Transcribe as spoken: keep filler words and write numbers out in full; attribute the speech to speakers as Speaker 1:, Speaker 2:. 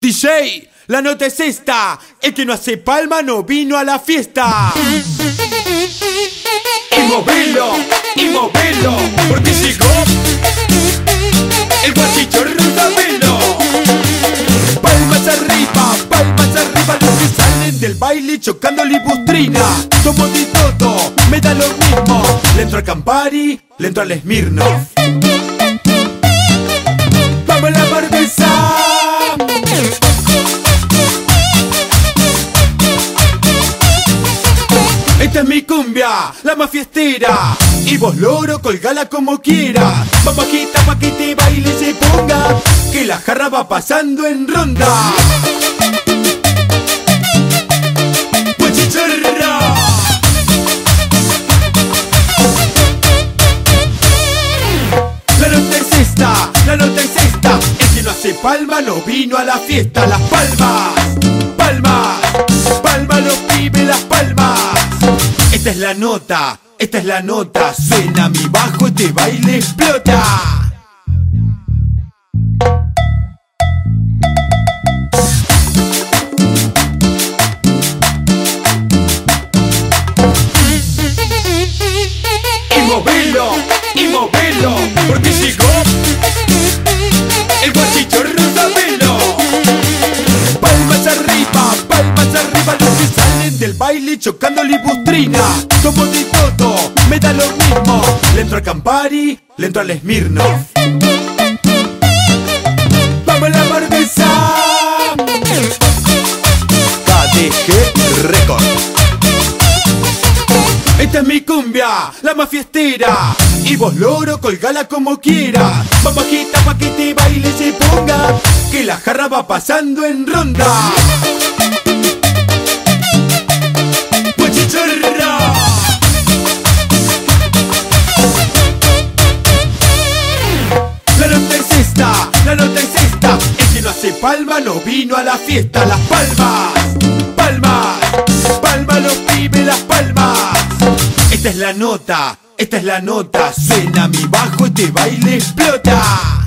Speaker 1: D J, la nota es esta: el que no hace palma no vino a la fiesta. Y movelo, y movelo, porque llegó el guachicho Rudamelo. Palmas arriba, palmas arriba, los que salen del baile chocando libustrina. Como de todo, me da lo mismo. Le entro al Campari, le entro al Smirnoff. ¡Vamos a la Barbesa! Esta es mi cumbia, la más fiestera. Y vos, loro, colgala como quiera. Vamos agita pa' que te baile se ponga, que la jarra va pasando en ronda. ¡Guachichorra! La nota es esta, la nota es esta: el que no hace palma no vino a la fiesta. Las palmas, palmas, palmas los pibes, las palmas. Esta es la nota, esta es la nota. Suena mi bajo, este baile explota. Y movelo, y movelo, porque llegó el guachicho Rudamelo. Palmas arriba, palmas arriba, los que salen del baile chocando libustrina. Como de todo, me da lo mismo. Le entro al Campari, le entro al Smirnoff. ¡Vamos a la Barbesa! K D G Record. Esta es mi cumbia, la más fiestera. Y vos, loro, colgala como quiera. Vamos agita pa' que te baile se ponga, que la jarra va pasando en ronda. ¡Guachichorra! La nota es esta, la nota es esta: el que no hace palma no vino a la fiesta. Las palmas, palmas, palmas los pibes, las palmas. Esta es la nota, esta es la nota. Suena mi bajo, este baile explota.